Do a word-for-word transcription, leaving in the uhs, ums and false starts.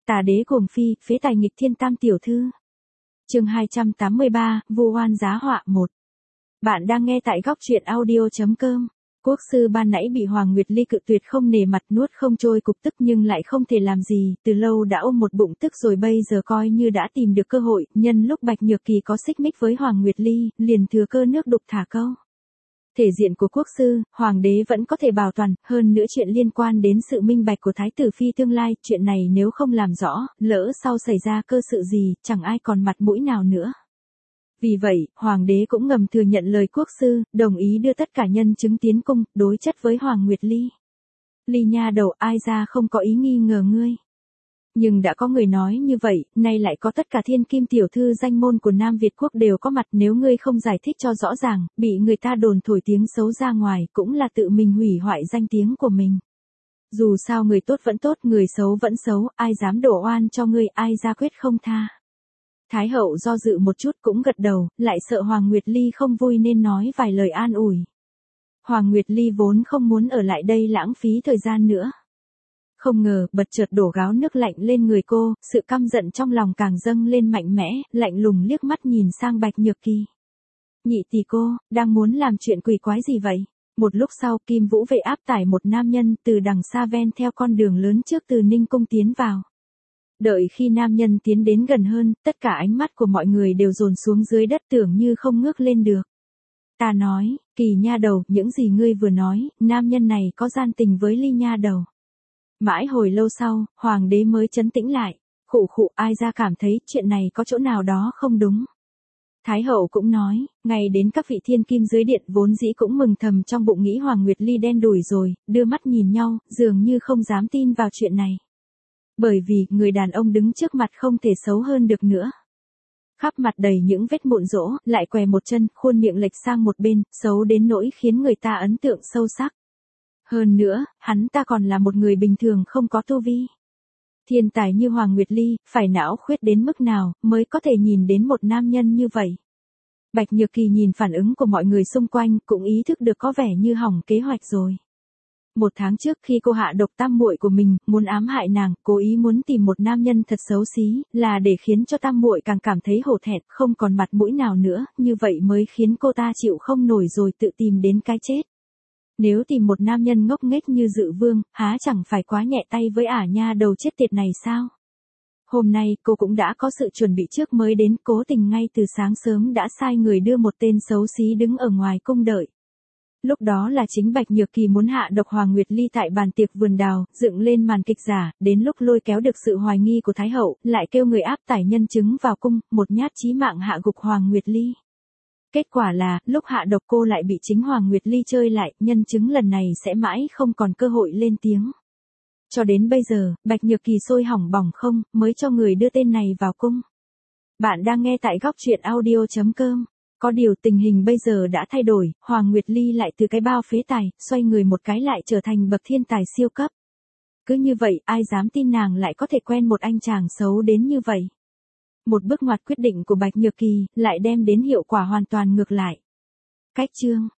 Tà đế cuồng phi, phế tài nghịch thiên tam tiểu thư. Chương hai trăm tám mươi ba, vu oan giá họa một. Bạn đang nghe tại góc truyện audio chấm com. Quốc sư ban nãy bị Hoàng Nguyệt Ly cự tuyệt không nề mặt, nuốt không trôi cục tức nhưng lại không thể làm gì, từ lâu đã ôm một bụng tức rồi, bây giờ coi như đã tìm được cơ hội, nhân lúc Bạch Nhược Kỳ có xích mích với Hoàng Nguyệt Ly, liền thừa cơ nước đục thả câu. Thể diện của quốc sư, hoàng đế vẫn có thể bảo toàn, hơn nữa chuyện liên quan đến sự minh bạch của thái tử phi tương lai, chuyện này nếu không làm rõ, lỡ sau xảy ra cơ sự gì, chẳng ai còn mặt mũi nào nữa. Vì vậy, hoàng đế cũng ngầm thừa nhận lời quốc sư, đồng ý đưa tất cả nhân chứng tiến cung, đối chất với Hoàng Nguyệt Ly. Ly nha đầu, ai ra không có ý nghi ngờ ngươi. Nhưng đã có người nói như vậy, nay lại có tất cả thiên kim tiểu thư danh môn của Nam Việt quốc đều có mặt, nếu ngươi không giải thích cho rõ ràng, bị người ta đồn thổi tiếng xấu ra ngoài, cũng là tự mình hủy hoại danh tiếng của mình. Dù sao người tốt vẫn tốt, người xấu vẫn xấu, ai dám đổ oan cho ngươi, ai ra quyết không tha. Thái hậu do dự một chút cũng gật đầu, lại sợ Hoàng Nguyệt Ly không vui nên nói vài lời an ủi. Hoàng Nguyệt Ly vốn không muốn ở lại đây lãng phí thời gian nữa. Không ngờ, bật chợt đổ gáo nước lạnh lên người cô, sự căm giận trong lòng càng dâng lên mạnh mẽ, lạnh lùng liếc mắt nhìn sang Bạch Nhược Kỳ. Nhị tỷ cô, đang muốn làm chuyện quỷ quái gì vậy? Một lúc sau, Kim Vũ Vệ áp tải một nam nhân từ đằng xa ven theo con đường lớn trước từ Ninh Cung tiến vào. Đợi khi nam nhân tiến đến gần hơn, tất cả ánh mắt của mọi người đều dồn xuống dưới đất, tưởng như không ngước lên được. Ta nói, Kỳ nha đầu, những gì ngươi vừa nói, nam nhân này có gian tình với Ly nha đầu. Mãi hồi lâu sau, hoàng đế mới trấn tĩnh lại, khụ khụ, ai ra cảm thấy chuyện này có chỗ nào đó không đúng. Thái hậu cũng nói, ngay đến các vị thiên kim dưới điện vốn dĩ cũng mừng thầm trong bụng nghĩ Hoàng Nguyệt Ly đen đủi rồi, đưa mắt nhìn nhau, dường như không dám tin vào chuyện này. Bởi vì, người đàn ông đứng trước mặt không thể xấu hơn được nữa. Khắp mặt đầy những vết mụn rỗ, lại què một chân, khuôn miệng lệch sang một bên, xấu đến nỗi khiến người ta ấn tượng sâu sắc. Hơn nữa, hắn ta còn là một người bình thường không có tu vi. Thiên tài như Hoàng Nguyệt Ly, phải não khuyết đến mức nào, mới có thể nhìn đến một nam nhân như vậy. Bạch Nhược Kỳ nhìn phản ứng của mọi người xung quanh, cũng ý thức được có vẻ như hỏng kế hoạch rồi. Một tháng trước khi cô hạ độc tam muội của mình, muốn ám hại nàng, cố ý muốn tìm một nam nhân thật xấu xí, là để khiến cho tam muội càng cảm thấy hổ thẹn, không còn mặt mũi nào nữa, như vậy mới khiến cô ta chịu không nổi rồi tự tìm đến cái chết. Nếu tìm một nam nhân ngốc nghếch như Dự Vương, há chẳng phải quá nhẹ tay với ả nha đầu chết tiệt này sao? Hôm nay cô cũng đã có sự chuẩn bị trước mới đến, cố tình ngay từ sáng sớm đã sai người đưa một tên xấu xí đứng ở ngoài cung đợi. Lúc đó là chính Bạch Nhược Kỳ muốn hạ độc Hoàng Nguyệt Ly tại bàn tiệc vườn đào, dựng lên màn kịch giả, đến lúc lôi kéo được sự hoài nghi của Thái hậu, lại kêu người áp tải nhân chứng vào cung, một nhát chí mạng hạ gục Hoàng Nguyệt Ly. Kết quả là, lúc hạ độc cô lại bị chính Hoàng Nguyệt Ly chơi lại, nhân chứng lần này sẽ mãi không còn cơ hội lên tiếng. Cho đến bây giờ, Bạch Nhược Kỳ sôi hỏng bỏng không, mới cho người đưa tên này vào cung. Bạn đang nghe tại góc truyện audio chấm com. Có điều tình hình bây giờ đã thay đổi, Hoàng Nguyệt Ly lại từ cái bao phế tài, xoay người một cái lại trở thành bậc thiên tài siêu cấp. Cứ như vậy, ai dám tin nàng lại có thể quen một anh chàng xấu đến như vậy. Một bước ngoặt quyết định của Bạch Nhược Kỳ, lại đem đến hiệu quả hoàn toàn ngược lại. Cách chương